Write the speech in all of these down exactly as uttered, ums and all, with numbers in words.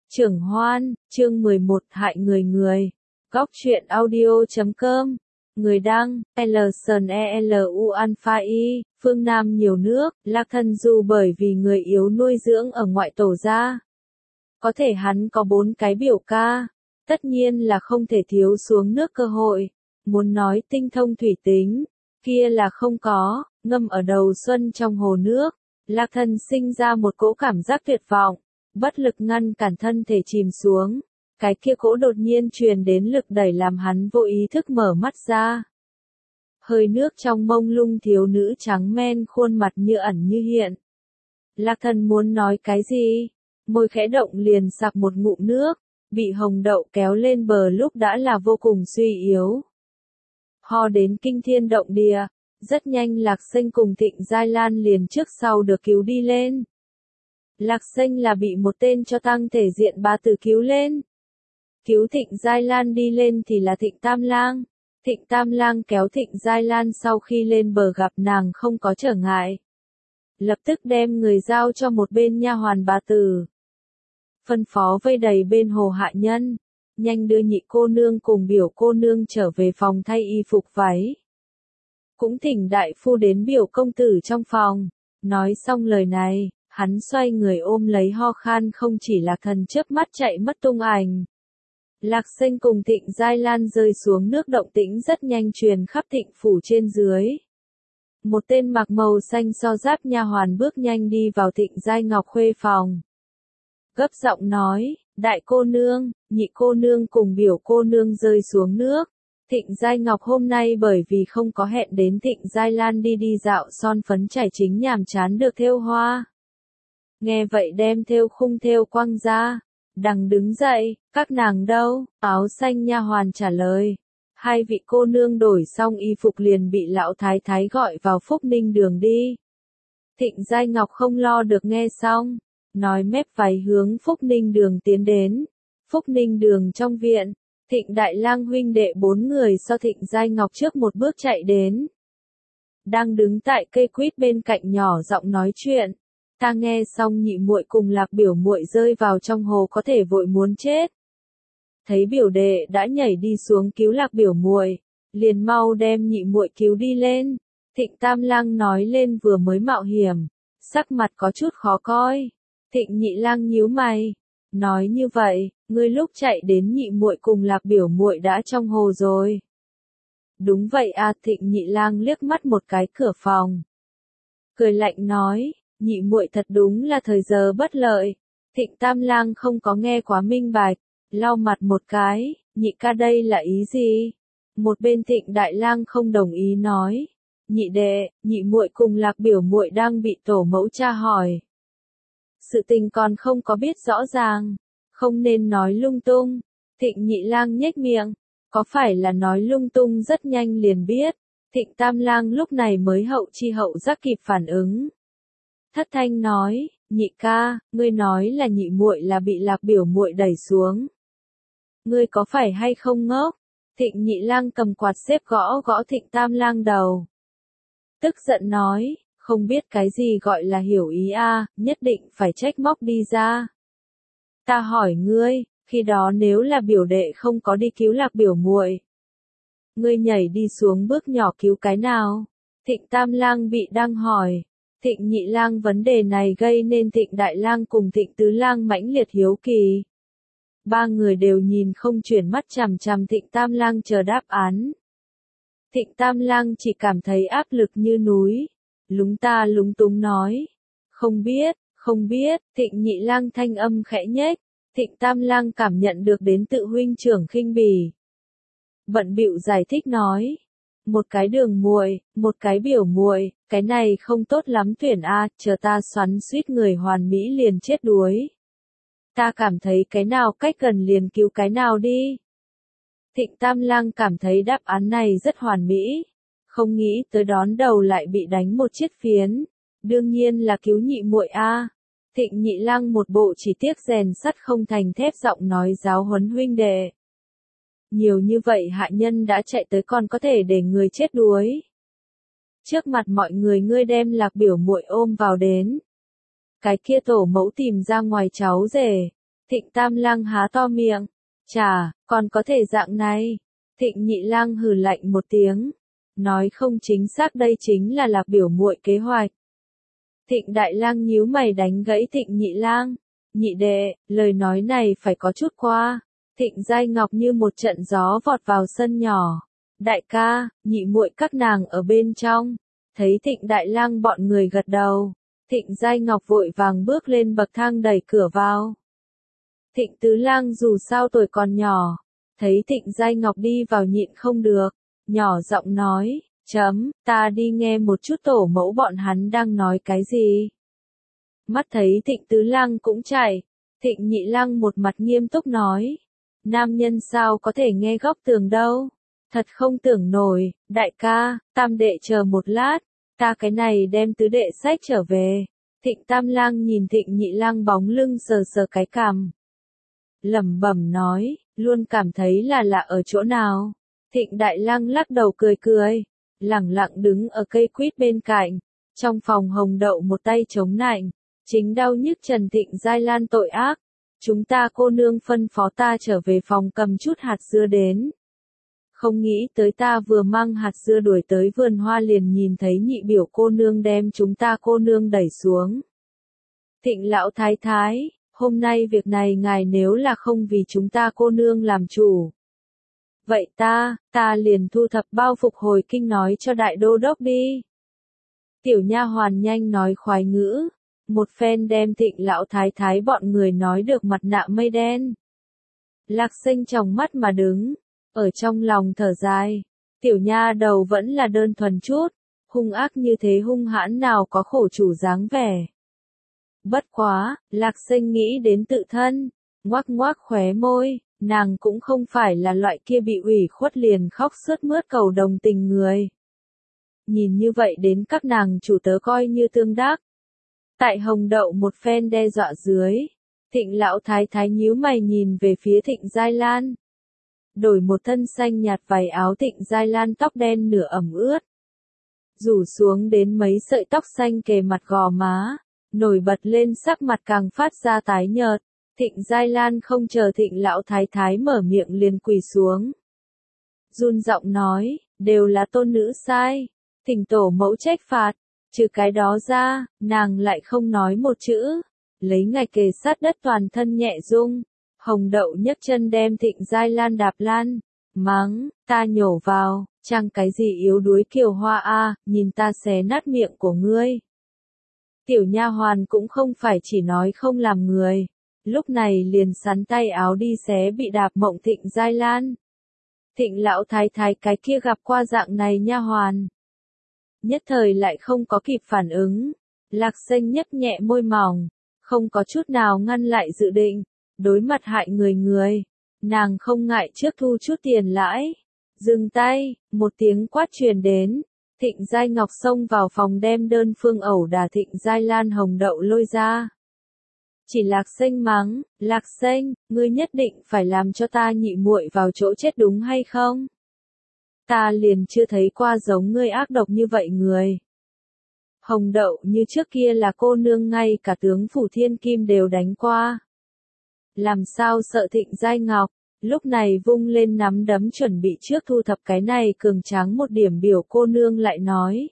Trưởng Hoan, chương mười một hại người người. Góc truyện audio chấm com. Người đăng, Elson E L U Alpha I, phương Nam nhiều nước, Lạc Thần dù bởi vì người yếu nuôi dưỡng ở ngoại tổ gia. Có thể hắn có bốn cái biểu ca, tất nhiên là không thể thiếu xuống nước cơ hội. Muốn nói tinh thông thủy tính, kia là không có, ngâm ở đầu xuân trong hồ nước. Lạc Thần sinh ra một cỗ cảm giác tuyệt vọng, bất lực ngăn cản thân thể chìm xuống. Cái kia cỗ đột nhiên truyền đến lực đẩy làm hắn vô ý thức mở mắt ra. Hơi nước trong mông lung thiếu nữ trắng men khuôn mặt như ẩn như hiện. Lạc Thần muốn nói cái gì? Môi khẽ động liền sặc một ngụm nước, bị hồng đậu kéo lên bờ lúc đã là vô cùng suy yếu. Ho đến kinh thiên động địa, rất nhanh Lạc Xanh cùng Thịnh Giai Lan liền trước sau được cứu đi lên. Lạc Xanh là bị một tên cho tăng thể diện ba tử cứu lên. Cứu Thịnh Giai Lan đi lên thì là Thịnh Tam Lang. Thịnh Tam Lang kéo Thịnh Giai Lan sau khi lên bờ gặp nàng không có trở ngại. Lập tức đem người giao cho một bên nha hoàn bà tử. Phân phó vây đầy bên hồ hạ nhân, nhanh đưa nhị cô nương cùng biểu cô nương trở về phòng thay y phục váy. Cũng thỉnh đại phu đến biểu công tử trong phòng. Nói xong lời này, hắn xoay người ôm lấy ho khan không chỉ Lạc Thần chớp mắt chạy mất tung ảnh. Lạc Xanh cùng Thịnh Giai Lan rơi xuống nước, động tĩnh rất nhanh truyền khắp Thịnh phủ trên dưới. Một tên mặc màu xanh so giáp nha hoàn bước nhanh đi vào Thịnh Giai Ngọc khuê phòng. Gấp giọng nói, đại cô nương, nhị cô nương cùng biểu cô nương rơi xuống nước. Thịnh Giai Ngọc hôm nay bởi vì không có hẹn đến Thịnh Giai Lan đi đi dạo son phấn chải chính nhàm chán được thêu hoa. Nghe vậy đem thêu khung thêu quăng ra. Đằng đứng dậy, các nàng đâu? Áo xanh nha hoàn trả lời. Hai vị cô nương đổi xong y phục liền bị lão thái thái gọi vào Phúc Ninh đường đi. Thịnh Giai Ngọc không lo được nghe xong, nói mép váy hướng Phúc Ninh đường tiến đến. Phúc Ninh đường trong viện, Thịnh Đại Lang huynh đệ bốn người so Thịnh Giai Ngọc trước một bước chạy đến. Đang đứng tại cây quýt bên cạnh nhỏ giọng nói chuyện. Ta nghe xong nhị muội cùng Lạc biểu muội rơi vào trong hồ có thể vội muốn chết. Thấy biểu đệ đã nhảy đi xuống cứu Lạc biểu muội, liền mau đem nhị muội cứu đi lên. Thịnh Tam Lang nói lên vừa mới mạo hiểm, sắc mặt có chút khó coi. Thịnh Nhị Lang nhíu mày, nói như vậy, ngươi lúc chạy đến nhị muội cùng Lạc biểu muội đã trong hồ rồi. Đúng vậy à, Thịnh Nhị Lang liếc mắt một cái cửa phòng, cười lạnh nói. Nhị muội thật đúng là thời giờ bất lợi. Thịnh Tam Lang không có nghe quá minh bạch, lau mặt một cái, nhị ca đây là ý gì? Một bên Thịnh Đại Lang không đồng ý nói, nhị đệ, nhị muội cùng Lạc biểu muội đang bị tổ mẫu tra hỏi. Sự tình còn không có biết rõ ràng, không nên nói lung tung. Thịnh Nhị Lang nhếch miệng, có phải là nói lung tung rất nhanh liền biết. Thịnh Tam Lang lúc này mới hậu chi hậu giác kịp phản ứng. Thất thanh nói, nhị ca, ngươi nói là nhị muội là bị Lạc biểu muội đẩy xuống. Ngươi có phải hay không ngốc? Thịnh Nhị Lang cầm quạt xếp gõ gõ Thịnh Tam Lang đầu. Tức giận nói, không biết cái gì gọi là hiểu ý a, nhất định phải trách móc đi ra. Ta hỏi ngươi, khi đó nếu là biểu đệ không có đi cứu Lạc biểu muội, ngươi nhảy đi xuống bước nhỏ cứu cái nào? Thịnh Tam Lang bị đang hỏi. Thịnh Nhị Lang vấn đề này gây nên Thịnh Đại Lang cùng Thịnh Tứ Lang mãnh liệt hiếu kỳ. Ba người đều nhìn không chuyển mắt chằm chằm Thịnh Tam Lang chờ đáp án. Thịnh Tam Lang chỉ cảm thấy áp lực như núi, lúng ta lúng túng nói. Không biết, không biết, Thịnh Nhị Lang thanh âm khẽ nhếch. Thịnh Tam Lang cảm nhận được đến tự huynh trưởng khinh bỉ. Bận bịu giải thích nói. Một cái đường muội, một cái biểu muội, cái này không tốt lắm tuyển a, chờ ta xoắn suýt người hoàn mỹ liền chết đuối. Ta cảm thấy cái nào cách gần liền cứu cái nào đi. Thịnh Tam Lang cảm thấy đáp án này rất hoàn mỹ, không nghĩ tới đón đầu lại bị đánh một chiếc phiến, đương nhiên là cứu nhị muội a. Thịnh Nhị Lang một bộ chỉ tiếc rèn sắt không thành thép giọng nói giáo huấn huynh đệ. Nhiều như vậy hạ nhân đã chạy tới còn có thể để người chết đuối. Trước mặt mọi người ngươi đem Lạc biểu muội ôm vào đến. Cái kia tổ mẫu tìm ra ngoài cháu rể. Thịnh Tam Lang há to miệng. Chà, còn có thể dạng này. Thịnh Nhị Lang hừ lạnh một tiếng. Nói không chính xác đây chính là Lạc biểu muội kế hoạch. Thịnh Đại Lang nhíu mày đánh gãy Thịnh Nhị Lang. Nhị đệ, lời nói này phải có chút qua. Thịnh Giai Ngọc như một trận gió vọt vào sân nhỏ. Đại ca, nhị muội các nàng ở bên trong. Thấy Thịnh Đại Lang bọn người gật đầu. Thịnh Giai Ngọc vội vàng bước lên bậc thang đẩy cửa vào. Thịnh Tứ Lang dù sao tuổi còn nhỏ. Thấy Thịnh Giai Ngọc đi vào nhịn không được. Nhỏ giọng nói, chấm, ta đi nghe một chút tổ mẫu bọn hắn đang nói cái gì. Mắt thấy Thịnh Tứ Lang cũng chạy. Thịnh Nhị Lang một mặt nghiêm túc nói. Nam nhân sao có thể nghe góc tường đâu. Thật không tưởng nổi, đại ca, tam đệ chờ một lát. Ta cái này đem tứ đệ sách trở về. Thịnh Tam Lang nhìn Thịnh Nhị Lang bóng lưng sờ sờ cái cằm. Lẩm bẩm nói, luôn cảm thấy là lạ ở chỗ nào. Thịnh Đại Lang lắc đầu cười cười. Lẳng lặng đứng ở cây quýt bên cạnh. Trong phòng Hồng Đậu một tay chống nạnh. Chính đau nhức Trần Thịnh Giai Lan tội ác. Chúng ta cô nương phân phó ta trở về phòng cầm chút hạt dưa đến. Không nghĩ tới ta vừa mang hạt dưa đuổi tới vườn hoa liền nhìn thấy nhị biểu cô nương đem chúng ta cô nương đẩy xuống. Thịnh lão thái thái, hôm nay việc này ngài nếu là không vì chúng ta cô nương làm chủ. Vậy ta, ta liền thu thập bao phục hồi kinh nói cho đại đô đốc đi. Tiểu nha hoàn nhanh nói khoái ngữ. Một phen đem Thịnh lão thái thái bọn người nói được mặt nạ mây đen. Lạc Sinh tròng mắt mà đứng. Ở trong lòng thở dài. Tiểu nha đầu vẫn là đơn thuần chút. Hung ác như thế hung hãn nào có khổ chủ dáng vẻ. Bất quá, Lạc Sinh nghĩ đến tự thân. Ngoác ngoác khóe môi. Nàng cũng không phải là loại kia bị ủy khuất liền khóc sướt mướt cầu đồng tình người. Nhìn như vậy đến các nàng chủ tớ coi như tương đắc. Tại Hồng Đậu một phen đe dọa dưới. Thịnh lão thái thái nhíu mày nhìn về phía Thịnh Giai Lan. Đổi một thân xanh nhạt vải áo Thịnh Giai Lan tóc đen nửa ẩm ướt. Rủ xuống đến mấy sợi tóc xanh kề mặt gò má. Nổi bật lên sắc mặt càng phát ra tái nhợt. Thịnh Giai Lan không chờ Thịnh lão thái thái mở miệng liền quỳ xuống. Run giọng nói, đều là tôn nữ sai. Thỉnh tổ mẫu trách phạt. Trừ cái đó ra, nàng lại không nói một chữ. Lấy ngạch kề sát đất toàn thân nhẹ rung. Hồng Đậu nhấc chân đem Thịnh Giai Lan đạp lan. Mắng, ta nhổ vào, chẳng cái gì yếu đuối kiều hoa a, nhìn ta xé nát miệng của ngươi. Tiểu nha hoàn cũng không phải chỉ nói không làm người. Lúc này liền sắn tay áo đi xé bị đạp mộng Thịnh Giai Lan. Thịnh lão thái thái cái kia gặp qua dạng này nha hoàn. Nhất thời lại không có kịp phản ứng. Lạc Sinh nhếch nhẹ môi mỏng. Không có chút nào ngăn lại dự định. Đối mặt hại người người. Nàng không ngại trước thu chút tiền lãi. Dừng tay, một tiếng quát truyền đến. Thịnh Giai Ngọc xông vào phòng đem đơn phương ẩu đả Thịnh Giai Lan Hồng Đậu lôi ra. Chỉ Lạc Sinh mắng, Lạc Sinh, ngươi nhất định phải làm cho ta nhị muội vào chỗ chết đúng hay không? Ta liền chưa thấy qua giống ngươi ác độc như vậy người. Hồng Đậu như trước kia là cô nương ngay cả tướng Phủ Thiên Kim đều đánh qua. Làm sao sợ Thịnh Giai Ngọc, lúc này vung lên nắm đấm chuẩn bị trước thu thập cái này cường tráng một điểm biểu cô nương lại nói.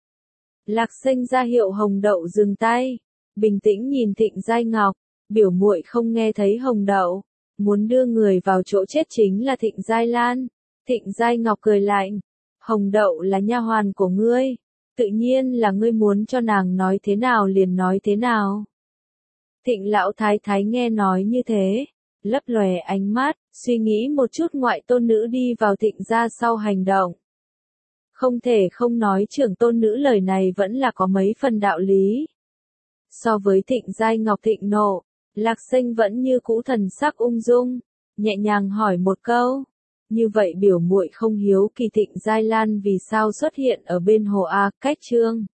Lạc Sinh ra hiệu Hồng Đậu dừng tay, bình tĩnh nhìn Thịnh Giai Ngọc, biểu muội không nghe thấy Hồng Đậu, muốn đưa người vào chỗ chết chính là Thịnh Giai Lan. Thịnh Giai Ngọc cười lạnh, Hồng Đậu là nha hoàn của ngươi, tự nhiên là ngươi muốn cho nàng nói thế nào liền nói thế nào. Thịnh lão thái thái nghe nói như thế, lấp lòe ánh mắt, suy nghĩ một chút ngoại tôn nữ đi vào Thịnh gia sau hành động. Không thể không nói trưởng tôn nữ lời này vẫn là có mấy phần đạo lý. So với Thịnh Giai Ngọc thịnh nộ, Lạc Sinh vẫn như cũ thần sắc ung dung, nhẹ nhàng hỏi một câu. Như vậy biểu muội không hiếu kỳ Thịnh Giai Lan vì sao xuất hiện ở bên hồ A, cách chương.